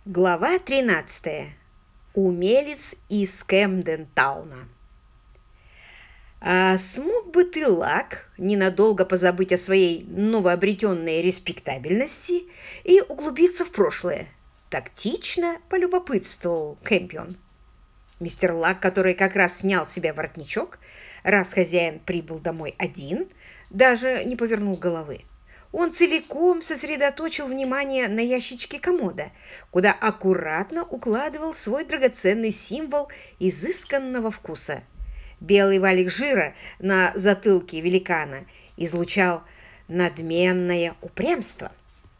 Глава 13. Умелец из Кэмден-тауна. Смог бы ты, Лак, ненадолго позабыть о своей новообретенной респектабельности и углубиться в прошлое? Тактично полюбопытствовал Кэмпион. Мистер Лак, который как раз снял с себя воротничок, раз хозяин прибыл домой один, даже не повернул головы. Он целиком сосредоточил внимание на ящичке комода, куда аккуратно укладывал свой драгоценный символ изысканного вкуса. Белый валик жира на затылке великана излучал надменное упрямство.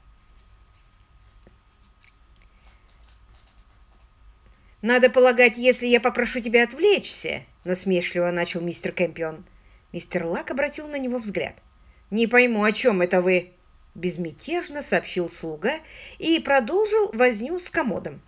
«Надо полагать, если я попрошу тебя отвлечься», — насмешливо начал мистер Кэмпион. Мистер Лак обратил на него взгляд. «Не пойму, о чем это вы?» – безмятежно сообщил слуга и продолжил возню с комодом.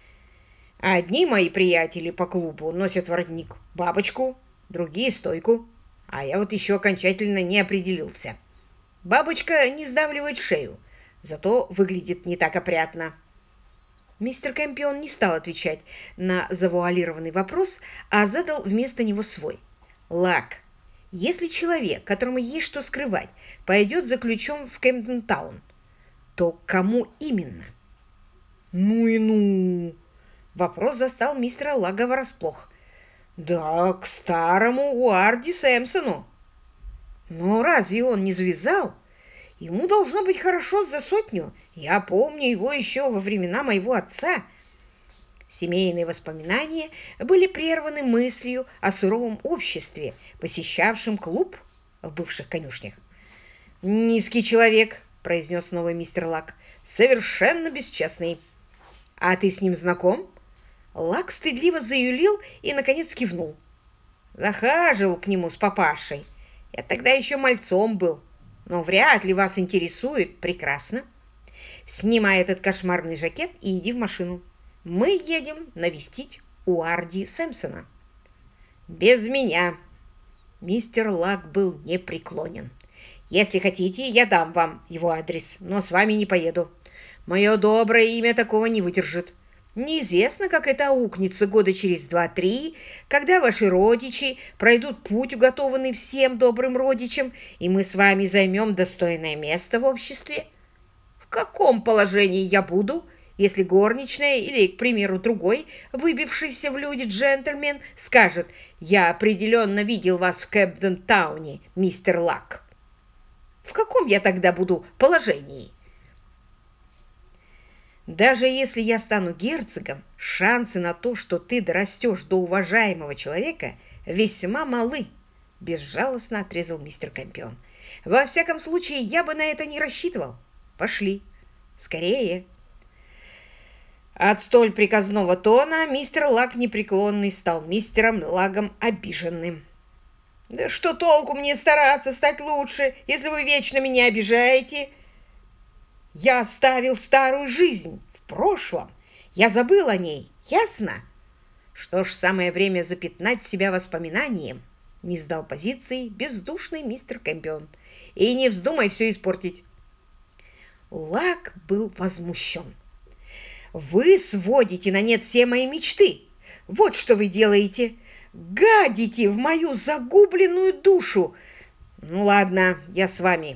«Одни мои приятели по клубу носят воротник бабочку, другие стойку, а я вот еще окончательно не определился. Бабочка не сдавливает шею, зато выглядит не так опрятно». Мистер Кэмпион не стал отвечать на завуалированный вопрос, а задал вместо него свой. «Лак, если человек, которому есть что скрывать, пойдет за ключом в Кэмден-таун, то кому именно?» «Ну и ну!» Вопрос застал мистера Лага врасплох. «Да, к старому Уарди Сэмпсону!» «Но разве он не завязал? Ему должно быть хорошо за сотню. Я помню его еще во времена моего отца». Семейные воспоминания были прерваны мыслью о суровом обществе, посещавшем клуб в бывших конюшнях. «Низкий человек», — произнес новый мистер Лак, — «совершенно бесчестный». «А ты с ним знаком?» Лак стыдливо заюлил и, наконец, кивнул. «Захаживал к нему с папашей. Я тогда еще мальцом был, но вряд ли вас интересует. Прекрасно. Снимай этот кошмарный жакет и иди в машину. Мы едем навестить Уарди Сэмпсона». «Без меня». Мистер Лак был непреклонен. «Если хотите, я дам вам его адрес, но с вами не поеду. Мое доброе имя такого не выдержит. Неизвестно, как это аукнется года через 2-3, когда ваши родичи пройдут путь, уготованный всем добрым родичам, и мы с вами займем достойное место в обществе. В каком положении я буду, если горничная или, к примеру, другой, выбившийся в люди джентльмен, скажет: «Я определенно видел вас в Кэмден-тауне, мистер Лак»? В каком я тогда буду положении? Даже если я стану герцогом, шансы на то, что ты дорастешь до уважаемого человека, весьма малы, безжалостно отрезал мистер Кэмпион. Во всяком случае, я бы на это не рассчитывал. Пошли. Скорее. От столь приказного тона мистер Лак непреклонный стал мистером Лагом обиженным. «Да что толку мне стараться стать лучше, если вы вечно меня обижаете? Я оставил старую жизнь в прошлом. Я забыл о ней, ясно? Что ж, самое время запятнать себя воспоминанием», — не сдал позиции бездушный мистер Кэмпион. «И не вздумай все испортить». Лак был возмущен. «Вы сводите на нет все мои мечты. Вот что вы делаете. Гадите в мою загубленную душу. Ну ладно, я с вами».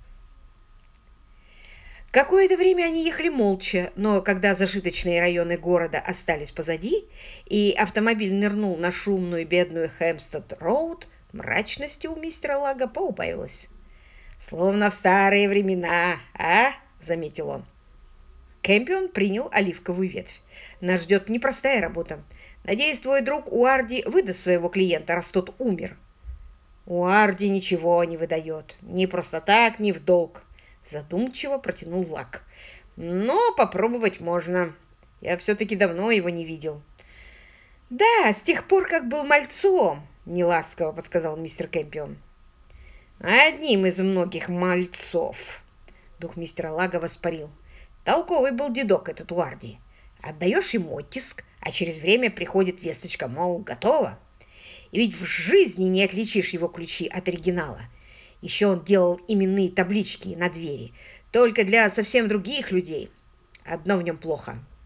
Какое-то время они ехали молча, но когда зажиточные районы города остались позади, и автомобиль нырнул на шумную бедную Хэмпстед-роуд, мрачности у мистера Лага поубавилась. «Словно в старые времена, а?» — заметил он. Кэмпион принял оливковую ветвь. «Нас ждет непростая работа. Надеюсь, твой друг Уарди выдаст своего клиента, раз тот умер». «Уарди ничего не выдает. Ни просто так, ни в долг», — задумчиво протянул Лак. «Но попробовать можно. Я все-таки давно его не видел». «Да, с тех пор, как был мальцом», — неласково подсказал мистер Кэмпион. «Одним из многих мальцов», — дух мистера Лага воспарил. «Толковый был дедок этот Уарди. Отдаешь ему оттиск, а через время приходит весточка, мол, готово. И ведь в жизни не отличишь его ключи от оригинала. Еще он делал именные таблички на двери, только для совсем других людей. Одно в нем плохо.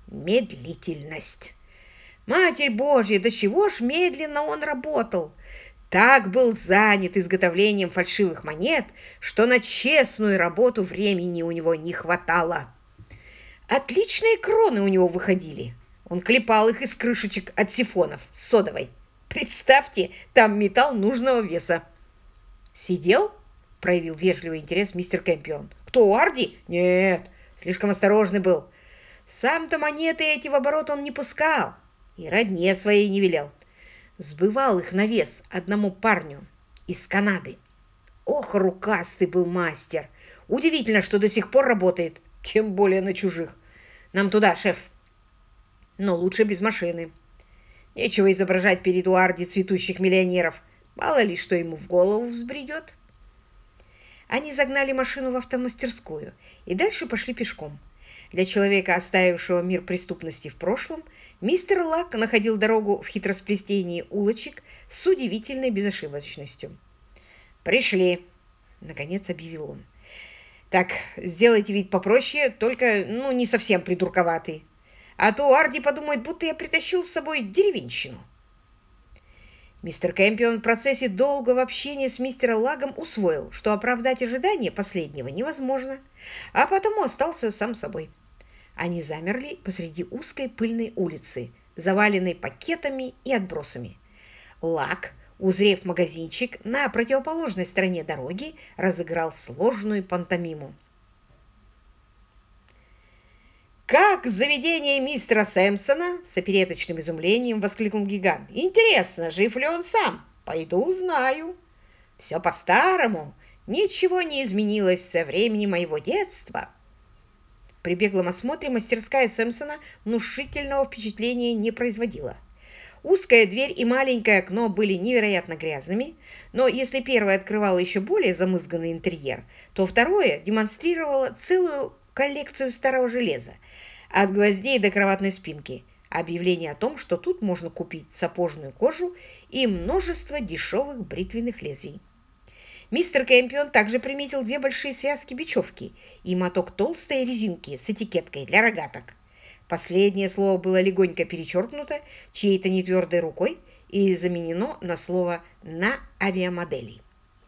медлительность. Матерь Божья, до чего ж медленно он работал! Так был занят изготовлением фальшивых монет, что на честную работу времени у него не хватало. Отличные кроны у него выходили. Он клепал их из крышечек от сифонов с содовой. Представьте, там металл нужного веса. «Сидел?» — проявил вежливый интерес мистер Кэмпион. «Кто, Арди?» «Нет, слишком осторожный был. Сам-то монеты эти в оборот он не пускал и родне своей не велел. Сбывал их на вес одному парню из Канады. Ох, рукастый был мастер! Удивительно, что до сих пор работает, тем более на чужих. Нам туда, шеф. Но лучше без машины. Нечего изображать перед Уарди цветущих миллионеров. Мало ли, что ему в голову взбредет». Они загнали машину в автомастерскую и дальше пошли пешком. Для человека, оставившего мир преступности в прошлом, мистер Лак находил дорогу в хитросплетении улочек с удивительной безошибочностью. «Пришли», — наконец объявил он. «Так, сделайте вид попроще, только, не совсем придурковатый. А то Арди подумает, будто я притащил с собой деревенщину». Мистер Кэмпион в процессе долгого общения с мистером Лагом усвоил, что оправдать ожидания последнего невозможно, а потому остался сам собой. Они замерли посреди узкой пыльной улицы, заваленной пакетами и отбросами. Лаг, узрев магазинчик на противоположной стороне дороги, разыграл сложную пантомиму. «Как заведение мистера Сэмпсона?» — с опереточным изумлением воскликнул гигант. «Интересно, жив ли он сам? Пойду узнаю. Все по-старому. Ничего не изменилось со времени моего детства». При беглом осмотре мастерская Сэмпсона внушительного впечатления не производила. Узкая дверь и маленькое окно были невероятно грязными, но если первое открывало еще более замызганный интерьер, то второе демонстрировало целую коллекцию старого железа, от гвоздей до кроватной спинки, объявление о том, что тут можно купить сапожную кожу и множество дешевых бритвенных лезвий. Мистер Кэмпион также приметил 2 большие связки бечевки и моток толстой резинки с этикеткой для рогаток. Последнее слово было легонько перечеркнуто чьей-то нетвердой рукой и заменено на слово «на авиамодели».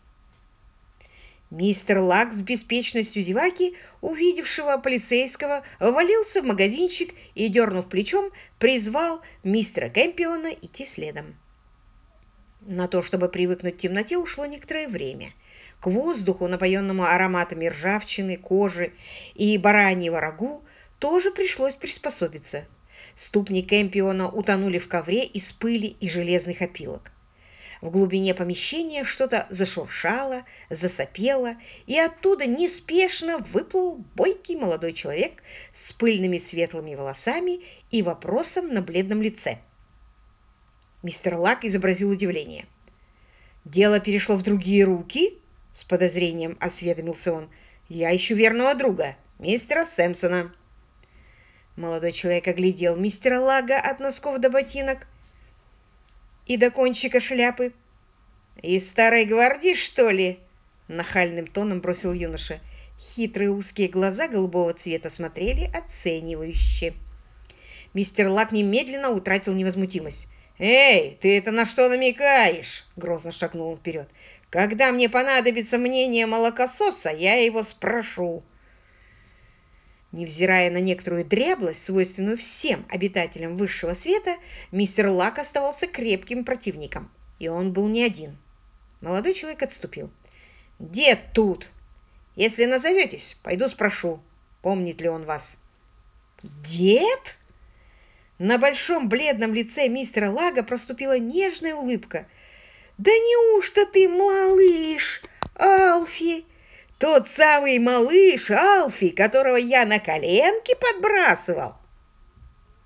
Мистер Лак с беспечностью зеваки, увидевшего полицейского, ввалился в магазинчик и, дернув плечом, призвал мистера Кэмпиона идти следом. На то, чтобы привыкнуть к темноте, ушло некоторое время. К воздуху, напоенному ароматами ржавчины, кожи и бараньего рагу, тоже пришлось приспособиться. Ступни Кэмпиона утонули в ковре из пыли и железных опилок. В глубине помещения что-то зашуршало, засопело, и оттуда неспешно выплыл бойкий молодой человек с пыльными светлыми волосами и вопросом на бледном лице. Мистер Лак изобразил удивление. «Дело перешло в другие руки?» — с подозрением осведомился он. «Я ищу верного друга, мистера Сэмпсона». Молодой человек оглядел мистера Лага от носков до ботинок и до кончика шляпы. «Из старой гвардии, что ли?» — нахальным тоном бросил юноша. Хитрые узкие глаза голубого цвета смотрели оценивающе. Мистер Лак немедленно утратил невозмутимость. «Эй, ты это на что намекаешь?» — грозно шагнул он вперед. «Когда мне понадобится мнение молокососа, я его спрошу». Невзирая на некоторую дряблость, свойственную всем обитателям высшего света, мистер Лак оставался крепким противником. И он был не один. Молодой человек отступил. «Дед тут! Если назоветесь, пойду спрошу, помнит ли он вас». «Дед?» На большом бледном лице мистера Лага проступила нежная улыбка. «Да неужто ты малыш, Алфи? Тот самый малыш Алфи, которого я на коленке подбрасывал?»